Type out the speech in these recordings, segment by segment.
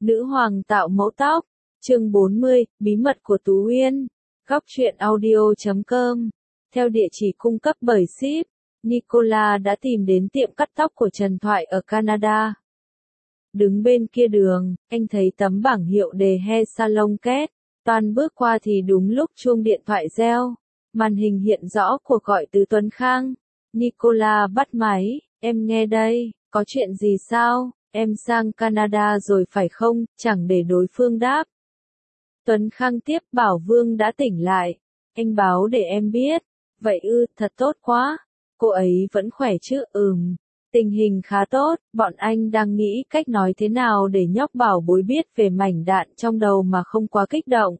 Nữ hoàng tạo mẫu tóc. Chương 40, bí mật của Tú Uyên. Góc truyện audio.com. Theo địa chỉ cung cấp bởi ship, Nicola đã tìm đến tiệm cắt tóc của Trần Thoại ở Canada. Đứng bên kia đường, anh thấy tấm bảng hiệu đề Hair Salon Két. Toàn bước qua thì đúng lúc chuông điện thoại reo. Màn hình hiện rõ cuộc gọi từ Tuấn Khang. Nicola bắt máy, em nghe đây, có chuyện gì sao? Em sang Canada rồi phải không? Chẳng để đối phương đáp. Tuấn Khang tiếp bảo Vương đã tỉnh lại. Anh báo để em biết. Vậy ư, thật tốt quá. Cô ấy vẫn khỏe chứ? Tình hình khá tốt, bọn anh đang nghĩ cách nói thế nào để nhóc Bảo Bối biết về mảnh đạn trong đầu mà không quá kích động.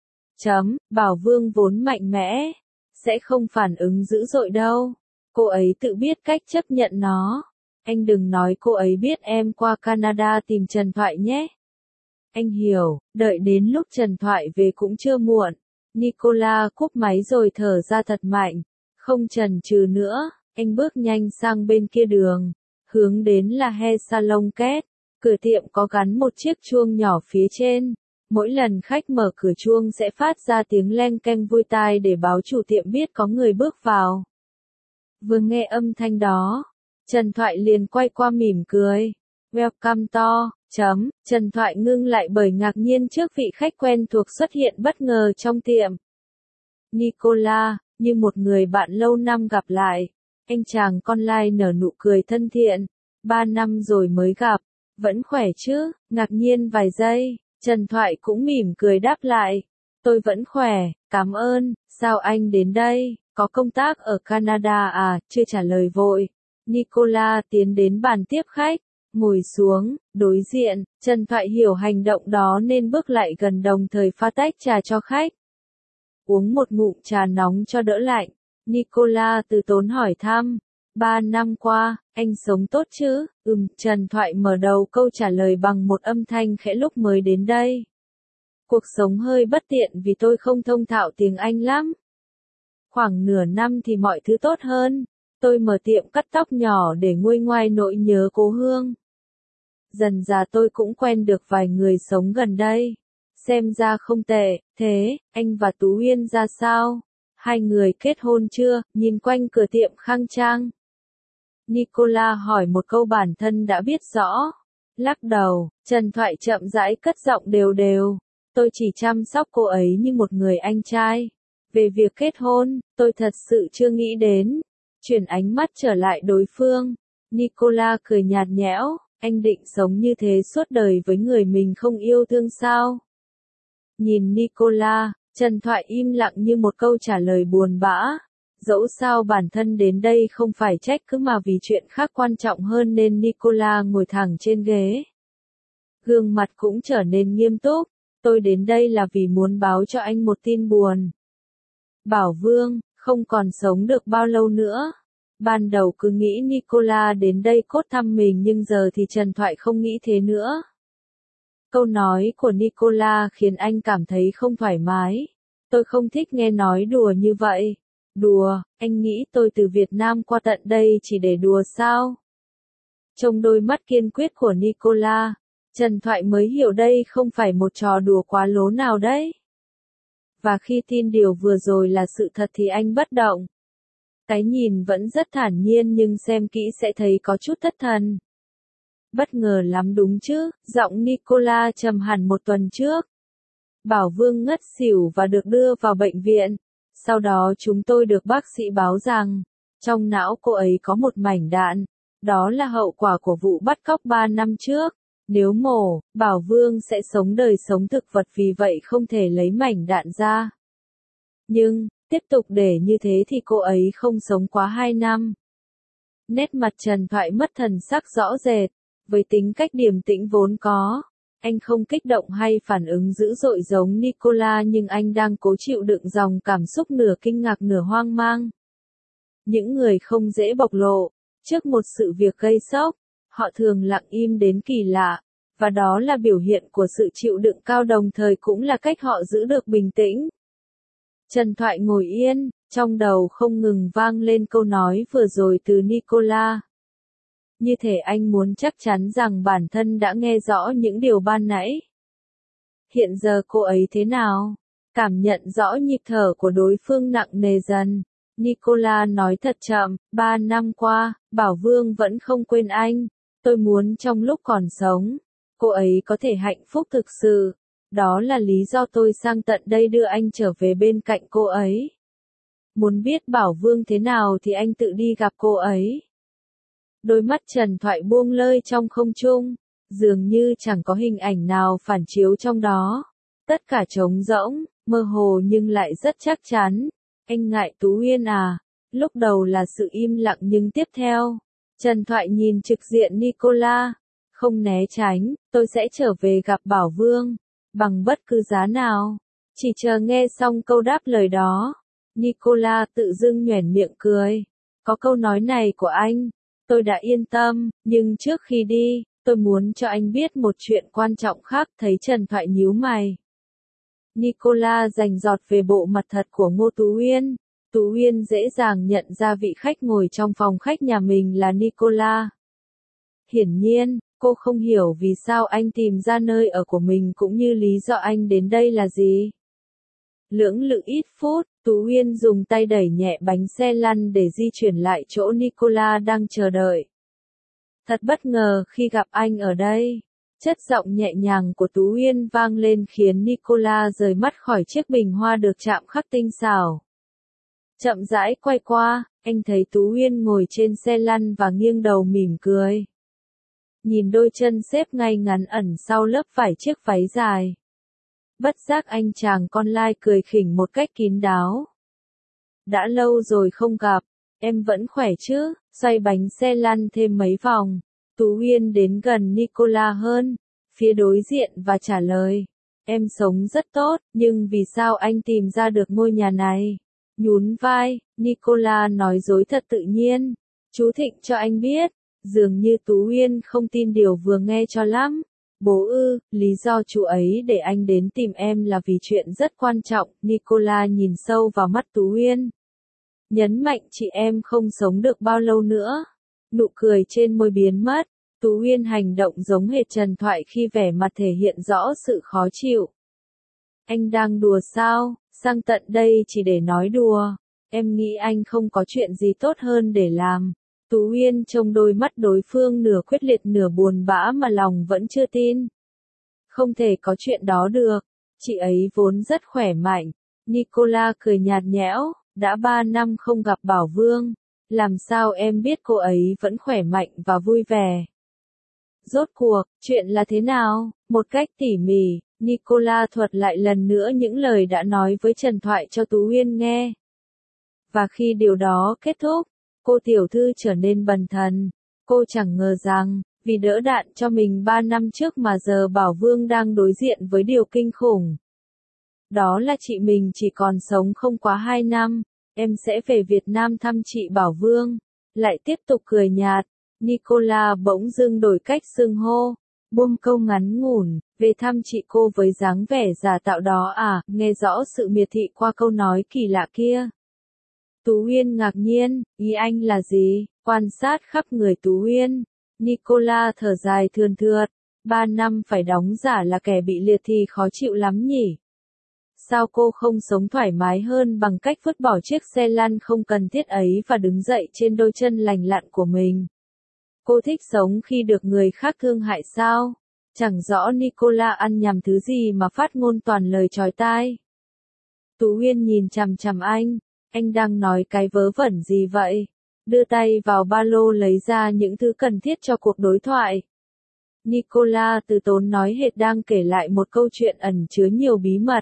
Bảo Vương vốn mạnh mẽ, sẽ không phản ứng dữ dội đâu. Cô ấy tự biết cách chấp nhận nó. Anh đừng nói cô ấy biết em qua Canada tìm Trần Thoại nhé. Anh hiểu, đợi đến lúc Trần Thoại về cũng chưa muộn. Nicola cúp máy rồi thở ra thật mạnh. Không chần chừ nữa, anh bước nhanh sang bên kia đường, hướng đến là Hair Salon Két. Cửa tiệm có gắn một chiếc chuông nhỏ phía trên. Mỗi lần khách mở cửa chuông sẽ phát ra tiếng leng keng vui tai để báo chủ tiệm biết có người bước vào. Vừa nghe âm thanh đó, Trần Thoại liền quay qua mỉm cười. Welcome to. Trần Thoại ngưng lại bởi ngạc nhiên trước vị khách quen thuộc xuất hiện bất ngờ trong tiệm. Nicola, như một người bạn lâu năm gặp lại. Anh chàng con lai nở nụ cười thân thiện. 3 năm rồi mới gặp. Vẫn khỏe chứ? Ngạc nhiên vài giây, Trần Thoại cũng mỉm cười đáp lại. Tôi vẫn khỏe, cảm ơn. Sao anh đến đây? Có công tác ở Canada à? Chưa trả lời vội. Nicola tiến đến bàn tiếp khách. Ngồi xuống, đối diện, Trần Thoại hiểu hành động đó nên bước lại gần đồng thời pha tách trà cho khách. Uống một ngụm trà nóng cho đỡ lạnh, Nicola từ tốn hỏi thăm. 3 năm qua, anh sống tốt chứ? Trần Thoại mở đầu câu trả lời bằng một âm thanh khẽ lúc mới đến đây. Cuộc sống hơi bất tiện vì tôi không thông thạo tiếng Anh lắm. Khoảng nửa năm thì mọi thứ tốt hơn. Tôi mở tiệm cắt tóc nhỏ để nguôi ngoai nỗi nhớ cố hương. Dần dà tôi cũng quen được vài người sống gần đây. Xem ra không tệ. Thế, anh và Tú Uyên ra sao? Hai người kết hôn chưa? Nhìn quanh cửa tiệm khang trang, Nicola hỏi một câu bản thân đã biết rõ. Lắc đầu, Trần Thoại chậm rãi cất giọng đều đều. Tôi chỉ chăm sóc cô ấy như một người anh trai. Về việc kết hôn, tôi thật sự chưa nghĩ đến. Chuyển ánh mắt trở lại đối phương. Nicola cười nhạt nhẽo. Anh định sống như thế suốt đời với người mình không yêu thương sao? Nhìn Nicola, Trần Thoại im lặng như một câu trả lời buồn bã. Dẫu sao bản thân đến đây không phải trách cứ mà vì chuyện khác quan trọng hơn nên Nicola ngồi thẳng trên ghế. Gương mặt cũng trở nên nghiêm túc. Tôi đến đây là vì muốn báo cho anh một tin buồn. Bảo Vương, không còn sống được bao lâu nữa. Ban đầu cứ nghĩ Nicola đến đây cốt thăm mình nhưng giờ thì Trần Thoại không nghĩ thế nữa. Câu nói của Nicola khiến anh cảm thấy không thoải mái. Tôi không thích nghe nói đùa như vậy. Đùa, anh nghĩ tôi từ Việt Nam qua tận đây chỉ để đùa sao? Trong đôi mắt kiên quyết của Nicola, Trần Thoại mới hiểu đây không phải một trò đùa quá lố nào đấy. Và khi tin điều vừa rồi là sự thật thì anh bất động. Cái nhìn vẫn rất thản nhiên nhưng xem kỹ sẽ thấy có chút thất thần. Bất ngờ lắm đúng chứ? Giọng Nicola trầm hẳn một tuần trước. Bảo Vương ngất xỉu và được đưa vào bệnh viện. Sau đó chúng tôi được bác sĩ báo rằng, trong não cô ấy có một mảnh đạn. Đó là hậu quả của vụ bắt cóc 3 năm trước. Nếu mổ, Bảo Vương sẽ sống đời sống thực vật vì vậy không thể lấy mảnh đạn ra. Nhưng, tiếp tục để như thế thì cô ấy không sống quá 2 năm. Nét mặt Trần Thoại mất thần sắc rõ rệt. Với tính cách điềm tĩnh vốn có, anh không kích động hay phản ứng dữ dội giống Nicola nhưng anh đang cố chịu đựng dòng cảm xúc nửa kinh ngạc nửa hoang mang. Những người không dễ bộc lộ, trước một sự việc gây sốc, họ thường lặng im đến kỳ lạ, và đó là biểu hiện của sự chịu đựng cao đồng thời cũng là cách họ giữ được bình tĩnh. Trần Thoại ngồi yên, trong đầu không ngừng vang lên câu nói vừa rồi từ Nicola. như thể anh muốn chắc chắn rằng bản thân đã nghe rõ những điều ban nãy. Hiện giờ cô ấy thế nào? Cảm nhận rõ nhịp thở của đối phương nặng nề dần. Nicola nói thật chậm, 3 năm qua, Bảo Vương vẫn không quên anh. Tôi muốn trong lúc còn sống, cô ấy có thể hạnh phúc thực sự. Đó là lý do tôi sang tận đây đưa anh trở về bên cạnh cô ấy. Muốn biết Bảo Vương thế nào thì anh tự đi gặp cô ấy. Đôi mắt Trần Thoại buông lơi trong không trung, dường như chẳng có hình ảnh nào phản chiếu trong đó. Tất cả trống rỗng, mơ hồ nhưng lại rất chắc chắn. Anh ngại Tú Uyên à? Lúc đầu là sự im lặng nhưng tiếp theo, Trần Thoại nhìn trực diện Nicola, không né tránh, tôi sẽ trở về gặp Bảo Vương, bằng bất cứ giá nào. Chỉ chờ nghe xong câu đáp lời đó, Nicola tự dưng nhoẻn miệng cười. Có câu nói này của anh, tôi đã yên tâm, nhưng trước khi đi, tôi muốn cho anh biết một chuyện quan trọng khác. Thấy Trần Thoại nhíu mày, Nicola rành rọt về bộ mặt thật của Ngô Tú Uyên. Tú Uyên dễ dàng nhận ra vị khách ngồi trong phòng khách nhà mình là Nicola. Hiển nhiên, cô không hiểu vì sao anh tìm ra nơi ở của mình cũng như lý do anh đến đây là gì. Lưỡng lự ít phút, Tú Uyên dùng tay đẩy nhẹ bánh xe lăn để di chuyển lại chỗ Nicola đang chờ đợi. Thật bất ngờ khi gặp anh ở đây. Chất giọng nhẹ nhàng của Tú Uyên vang lên khiến Nicola rời mắt khỏi chiếc bình hoa được chạm khắc tinh xảo. Chậm rãi quay qua, anh thấy Tú Uyên ngồi trên xe lăn và nghiêng đầu mỉm cười. Nhìn đôi chân xếp ngay ngắn ẩn sau lớp vải chiếc váy dài. Bất giác anh chàng con lai cười khỉnh một cách kín đáo. Đã lâu rồi không gặp, em vẫn khỏe chứ? Xoay bánh xe lăn thêm mấy vòng, Tú Uyên đến gần Nicola hơn, phía đối diện và trả lời. Em sống rất tốt, nhưng vì sao anh tìm ra được ngôi nhà này? Nhún vai, Nicola nói dối thật tự nhiên. Chú Thịnh cho anh biết, dường như Tú Uyên không tin điều vừa nghe cho lắm. Bố ư, lý do chú ấy để anh đến tìm em là vì chuyện rất quan trọng. Nicola nhìn sâu vào mắt Tú Uyên. Nhấn mạnh chị em không sống được bao lâu nữa. Nụ cười trên môi biến mất. Tú Uyên hành động giống hệt Trần Thoại khi vẻ mặt thể hiện rõ sự khó chịu. Anh đang đùa sao? Sang tận đây chỉ để nói đùa. Em nghĩ anh không có chuyện gì tốt hơn để làm. Tú Uyên trông đôi mắt đối phương nửa quyết liệt nửa buồn bã mà lòng vẫn chưa tin. Không thể có chuyện đó được. Chị ấy vốn rất khỏe mạnh. Nicola cười nhạt nhẽo. Đã 3 năm không gặp Bảo Vương. Làm sao em biết cô ấy vẫn khỏe mạnh và vui vẻ? Rốt cuộc, chuyện là thế nào? Một cách tỉ mỉ, Nicola thuật lại lần nữa những lời đã nói với Trần Thoại cho Tú Uyên nghe. Và khi điều đó kết thúc, cô tiểu thư trở nên bần thần. Cô chẳng ngờ rằng, vì đỡ đạn cho mình 3 năm trước mà giờ Bảo Vương đang đối diện với điều kinh khủng. Đó là chị mình chỉ còn sống không quá 2 năm, em sẽ về Việt Nam thăm chị Bảo Vương. Lại tiếp tục cười nhạt, Nicola bỗng dưng đổi cách xưng hô, buông câu ngắn ngủn, về thăm chị cô với dáng vẻ giả tạo đó à, nghe rõ sự miệt thị qua câu nói kỳ lạ kia. Tú Uyên ngạc nhiên, ý anh là gì? Quan sát khắp người Tú Uyên, Nicola thở dài thườn thượt, 3 năm phải đóng giả là kẻ bị liệt thì khó chịu lắm nhỉ? Sao cô không sống thoải mái hơn bằng cách vứt bỏ chiếc xe lăn không cần thiết ấy và đứng dậy trên đôi chân lành lặn của mình? Cô thích sống khi được người khác thương hại sao? Chẳng rõ Nicola ăn nhầm thứ gì mà phát ngôn toàn lời chói tai. Tú Uyên nhìn chằm chằm anh đang nói cái vớ vẩn gì vậy? Đưa tay vào ba lô lấy ra những thứ cần thiết cho cuộc đối thoại. Nicola từ tốn nói hệt đang kể lại một câu chuyện ẩn chứa nhiều bí mật.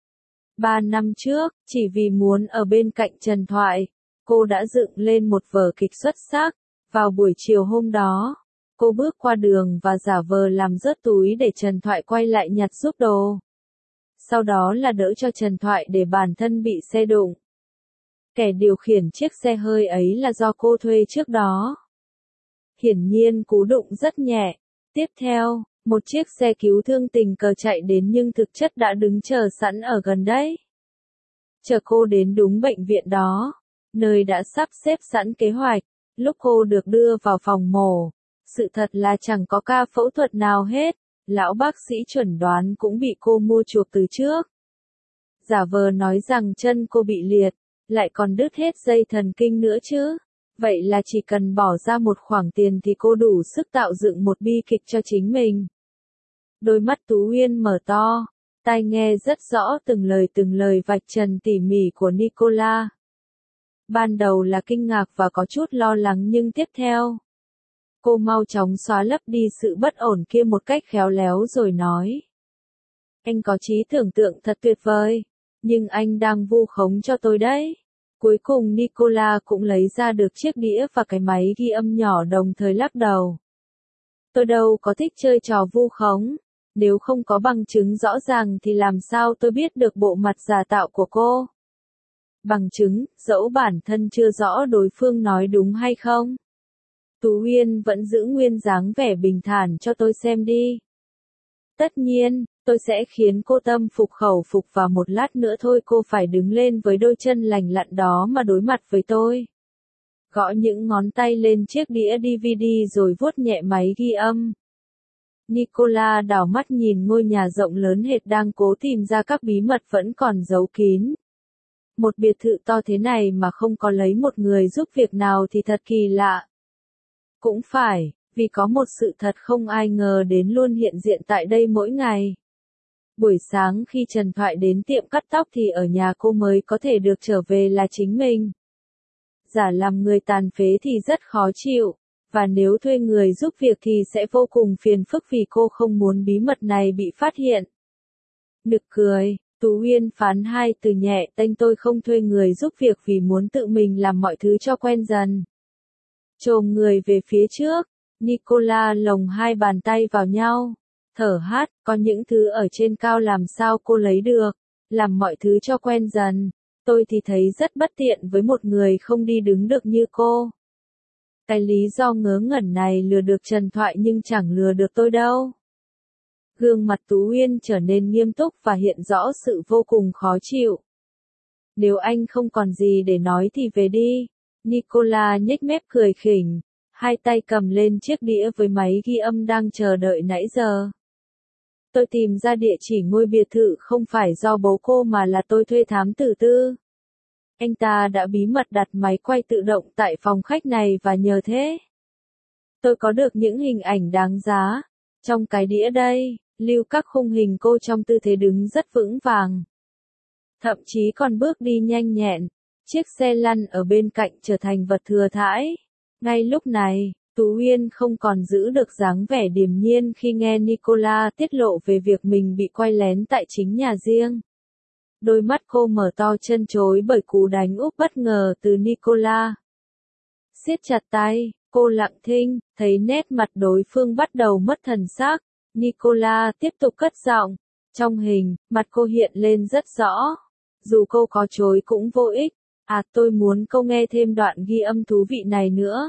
3 năm trước, chỉ vì muốn ở bên cạnh Trần Thoại, cô đã dựng lên một vở kịch xuất sắc. Vào buổi chiều hôm đó, cô bước qua đường và giả vờ làm rớt túi để Trần Thoại quay lại nhặt giúp đồ. Sau đó là đỡ cho Trần Thoại để bản thân bị xe đụng. Kẻ điều khiển chiếc xe hơi ấy là do cô thuê trước đó. Hiển nhiên cú đụng rất nhẹ. Tiếp theo, một chiếc xe cứu thương tình cờ chạy đến nhưng thực chất đã đứng chờ sẵn ở gần đấy. Chờ cô đến đúng bệnh viện đó, nơi đã sắp xếp sẵn kế hoạch. Lúc cô được đưa vào phòng mổ, Sự thật là chẳng có ca phẫu thuật nào hết, lão bác sĩ chuẩn đoán cũng bị cô mua chuộc từ trước. Giả vờ nói rằng chân cô bị liệt, lại còn đứt hết dây thần kinh nữa chứ. Vậy là chỉ cần bỏ ra một khoản tiền thì cô đủ sức tạo dựng một bi kịch cho chính mình. Đôi mắt Tú Uyên mở to, tai nghe rất rõ từng lời vạch trần tỉ mỉ của Nicola. Ban đầu là kinh ngạc và có chút lo lắng nhưng tiếp theo, cô mau chóng xóa lấp đi sự bất ổn kia một cách khéo léo rồi nói. Anh có trí tưởng tượng thật tuyệt vời, nhưng anh đang vu khống cho tôi đấy. Cuối cùng Nicola cũng lấy ra được chiếc đĩa và cái máy ghi âm nhỏ đồng thời lắc đầu. Tôi đâu có thích chơi trò vu khống, nếu không có bằng chứng rõ ràng thì làm sao tôi biết được bộ mặt giả tạo của cô. Bằng chứng, dẫu bản thân chưa rõ đối phương nói đúng hay không. Tú Uyên vẫn giữ nguyên dáng vẻ bình thản cho tôi xem đi. Tất nhiên, tôi sẽ khiến cô tâm phục khẩu phục và một lát nữa thôi cô phải đứng lên với đôi chân lành lặn đó mà đối mặt với tôi. Gõ những ngón tay lên chiếc đĩa DVD rồi vuốt nhẹ máy ghi âm. Nicola đảo mắt nhìn ngôi nhà rộng lớn hệt đang cố tìm ra các bí mật vẫn còn giấu kín. Một biệt thự to thế này mà không có lấy một người giúp việc nào thì thật kỳ lạ. Cũng phải, vì có một sự thật không ai ngờ đến luôn hiện diện tại đây mỗi ngày. Buổi sáng khi Trần Thoại đến tiệm cắt tóc thì ở nhà cô mới có thể được trở về là chính mình. Giả làm người tàn phế thì rất khó chịu, và nếu thuê người giúp việc thì sẽ vô cùng phiền phức vì cô không muốn bí mật này bị phát hiện. Nực cười, Tú Uyên phán hai từ nhẹ tênh tôi không thuê người giúp việc vì muốn tự mình làm mọi thứ cho quen dần. Chồm người về phía trước, Nicola lồng hai bàn tay vào nhau, thở hát, có những thứ ở trên cao làm sao cô lấy được, làm mọi thứ cho quen dần, tôi thì thấy rất bất tiện với một người không đi đứng được như cô. Cái lý do ngớ ngẩn này lừa được Trần Thoại nhưng chẳng lừa được tôi đâu. Gương mặt Tú Uyên trở nên nghiêm túc và hiện rõ sự vô cùng khó chịu. Nếu anh không còn gì để nói thì về đi. Nicola nhếch mép cười khỉnh, hai tay cầm lên chiếc đĩa với máy ghi âm đang chờ đợi nãy giờ. Tôi tìm ra địa chỉ ngôi biệt thự không phải do bố cô mà là tôi thuê thám tử tư. Anh ta đã bí mật đặt máy quay tự động tại phòng khách này và nhờ thế. Tôi có được những hình ảnh đáng giá. Trong cái đĩa đây, lưu các khung hình cô trong tư thế đứng rất vững vàng. Thậm chí còn bước đi nhanh nhẹn. Chiếc xe lăn ở bên cạnh trở thành vật thừa thãi. Ngay lúc này, Tú Uyên không còn giữ được dáng vẻ điềm nhiên khi nghe Nicola tiết lộ về việc mình bị quay lén tại chính nhà riêng. Đôi mắt cô mở to chân chối bởi cú đánh úp bất ngờ từ Nicola. Siết chặt tay, cô lặng thinh, thấy nét mặt đối phương bắt đầu mất thần sắc. Nicola tiếp tục cất giọng. Trong hình, mặt cô hiện lên rất rõ. Dù cô có chối cũng vô ích. Tôi muốn cô nghe thêm đoạn ghi âm thú vị này nữa.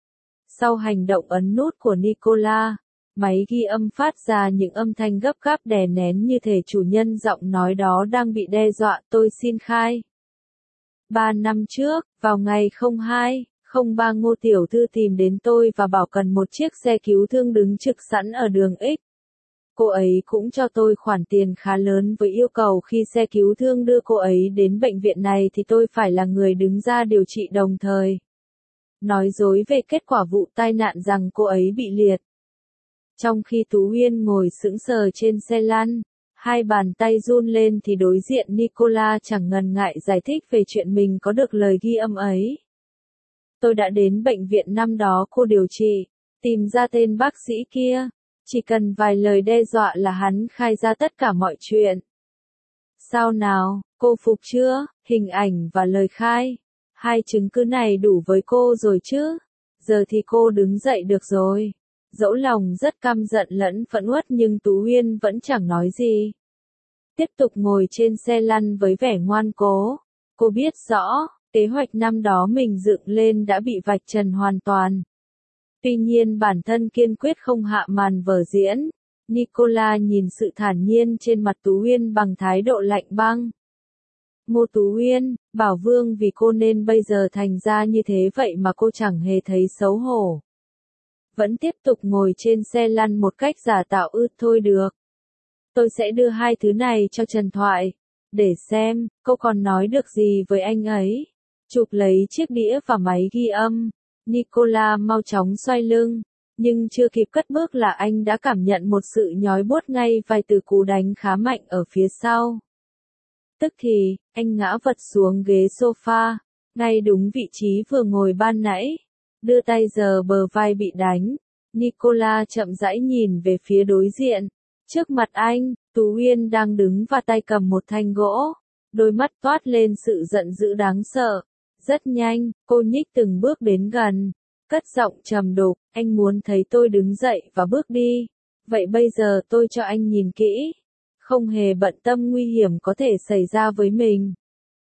Sau hành động ấn nút của Nicola, máy ghi âm phát ra những âm thanh gấp gáp đè nén như thể chủ nhân giọng nói đó đang bị đe dọa. Tôi xin khai. 3 năm trước, vào ngày 02/03 Ngô Tiểu Thư tìm đến tôi và bảo cần một chiếc xe cứu thương đứng trực sẵn ở đường X. Cô ấy cũng cho tôi khoản tiền khá lớn với yêu cầu khi xe cứu thương đưa cô ấy đến bệnh viện này thì tôi phải là người đứng ra điều trị đồng thời. Nói dối về kết quả vụ tai nạn rằng cô ấy bị liệt. Trong khi Tú Uyên ngồi sững sờ trên xe lăn, hai bàn tay run lên thì đối diện Nicola chẳng ngần ngại giải thích về chuyện mình có được lời ghi âm ấy. Tôi đã đến bệnh viện năm đó cô điều trị, tìm ra tên bác sĩ kia. Chỉ cần vài lời đe dọa là hắn khai ra tất cả mọi chuyện. Sao nào, cô phục chưa? Hình ảnh và lời khai. Hai chứng cứ này đủ với cô rồi chứ? Giờ thì cô đứng dậy được rồi. Dẫu lòng rất căm giận lẫn phẫn uất nhưng Tú Uyên vẫn chẳng nói gì. Tiếp tục ngồi trên xe lăn với vẻ ngoan cố. Cô biết rõ, kế hoạch năm đó mình dựng lên đã bị vạch trần hoàn toàn. Tuy nhiên bản thân kiên quyết không hạ màn vở diễn. Nicola nhìn sự thản nhiên trên mặt Tú Uyên bằng thái độ lạnh băng. Ngô Tú Uyên, bảo Vương vì cô nên bây giờ thành ra như thế vậy mà cô chẳng hề thấy xấu hổ. vẫn tiếp tục ngồi trên xe lăn một cách giả tạo thôi được. Tôi sẽ đưa hai thứ này cho Trần Thoại. Để xem, cô còn nói được gì với anh ấy. Chụp lấy chiếc đĩa và máy ghi âm. Nicola mau chóng xoay lưng. Nhưng chưa kịp cất bước là anh đã cảm nhận một sự nhói buốt ngay vài từ cú đánh khá mạnh ở phía sau. Tức thì, anh ngã vật xuống ghế sofa, ngay đúng vị trí vừa ngồi ban nãy. Đưa tay giơ bờ vai bị đánh. Nicola chậm rãi nhìn về phía đối diện. Trước mặt anh, Tú Uyên đang đứng và tay cầm một thanh gỗ. Đôi mắt toát lên sự giận dữ đáng sợ. Rất nhanh, cô nhích từng bước đến gần. Cất giọng trầm đục, anh muốn thấy tôi đứng dậy và bước đi. Vậy bây giờ tôi cho anh nhìn kỹ. Không hề bận tâm nguy hiểm có thể xảy ra với mình.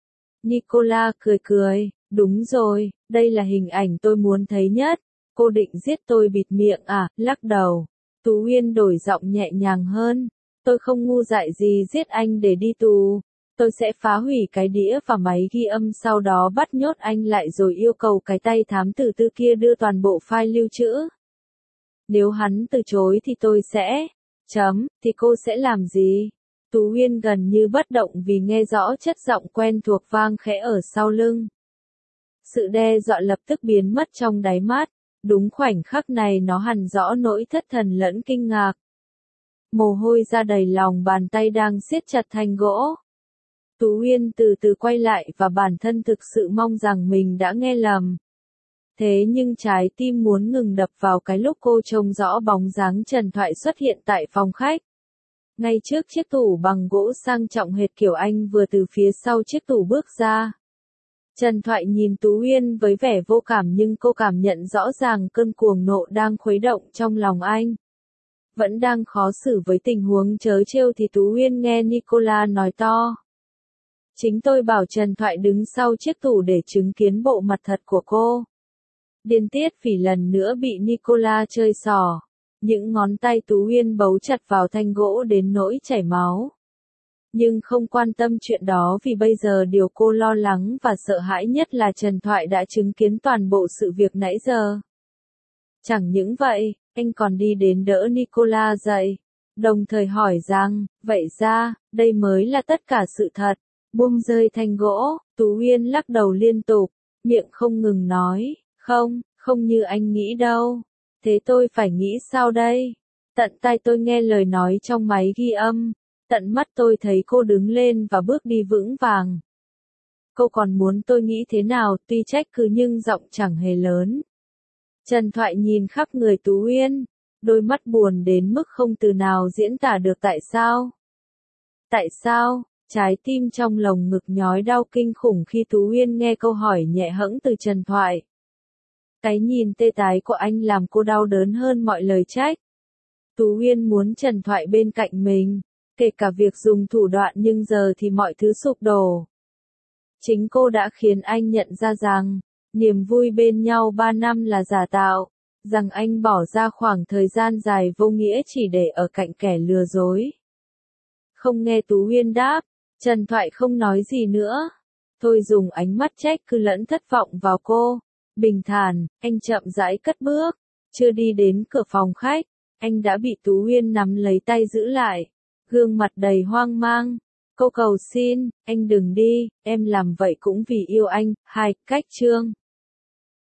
Nicola cười cười, đúng rồi, đây là hình ảnh tôi muốn thấy nhất. Cô định giết tôi bịt miệng à, lắc đầu. Tú Uyên đổi giọng nhẹ nhàng hơn. Tôi không ngu dại gì giết anh để đi tù. Tôi sẽ phá hủy cái đĩa và máy ghi âm sau đó bắt nhốt anh lại rồi yêu cầu cái tay thám tử tư kia đưa toàn bộ file lưu trữ. Nếu hắn từ chối thì tôi sẽ... thì cô sẽ làm gì? Tú Uyên gần như bất động vì nghe rõ chất giọng quen thuộc vang khẽ ở sau lưng. Sự đe dọa lập tức biến mất trong đáy mắt. Đúng khoảnh khắc này nó hằn rõ nỗi thất thần lẫn kinh ngạc. Mồ hôi ra đầy lòng bàn tay đang siết chặt thanh gỗ. Tú Uyên từ từ quay lại và bản thân thực sự mong rằng mình đã nghe lầm. Thế nhưng trái tim muốn ngừng đập vào cái lúc cô trông rõ bóng dáng Trần Thoại xuất hiện tại phòng khách. Ngay trước chiếc tủ bằng gỗ sang trọng hệt kiểu anh vừa từ phía sau chiếc tủ bước ra. Trần Thoại nhìn Tú Uyên với vẻ vô cảm nhưng cô cảm nhận rõ ràng cơn cuồng nộ đang khuấy động trong lòng anh. Vẫn đang khó xử với tình huống trớ trêu thì Tú Uyên nghe Nicola nói to. Chính tôi bảo Trần Thoại đứng sau chiếc tủ để chứng kiến bộ mặt thật của cô. Điên tiết vì lần nữa bị Nicola chơi xỏ. Những ngón tay Tú Uyên bấu chặt vào thanh gỗ đến nỗi chảy máu. Nhưng không quan tâm chuyện đó vì bây giờ điều cô lo lắng và sợ hãi nhất là Trần Thoại đã chứng kiến toàn bộ sự việc nãy giờ. Chẳng những vậy, anh còn đi đến đỡ Nicola dậy. Đồng thời hỏi rằng, vậy ra, đây mới là tất cả sự thật. Buông rơi thanh gỗ, Tú Uyên lắc đầu liên tục, miệng không ngừng nói, không như anh nghĩ đâu. Thế tôi phải nghĩ sao đây? Tận tai tôi nghe lời nói trong máy ghi âm, tận mắt tôi thấy cô đứng lên và bước đi vững vàng. Cô còn muốn tôi nghĩ thế nào, tuy trách cứ nhưng giọng chẳng hề lớn. Trần Thoại nhìn khắp người Tú Uyên, đôi mắt buồn đến mức không từ nào diễn tả được tại sao. Tại sao? Trái tim trong lồng ngực nhói đau kinh khủng khi Tú Uyên nghe câu hỏi nhẹ hẫng từ Trần Thoại. Cái nhìn tê tái của anh làm cô đau đớn hơn mọi lời trách. Tú Uyên muốn Trần Thoại bên cạnh mình, kể cả việc dùng thủ đoạn nhưng giờ thì mọi thứ sụp đổ. Chính cô đã khiến anh nhận ra rằng, niềm vui bên nhau 3 năm là giả tạo, rằng anh bỏ ra khoảng thời gian dài vô nghĩa chỉ để ở cạnh kẻ lừa dối. Không nghe Tú Uyên đáp, Trần Thoại không nói gì nữa. Thôi dùng ánh mắt trách cứ lẫn thất vọng vào cô. Bình thản, anh chậm rãi cất bước. Chưa đi đến cửa phòng khách, anh đã bị Tú Uyên nắm lấy tay giữ lại. Gương mặt đầy hoang mang. Cô cầu xin, anh đừng đi, em làm vậy cũng vì yêu anh. Cách chương.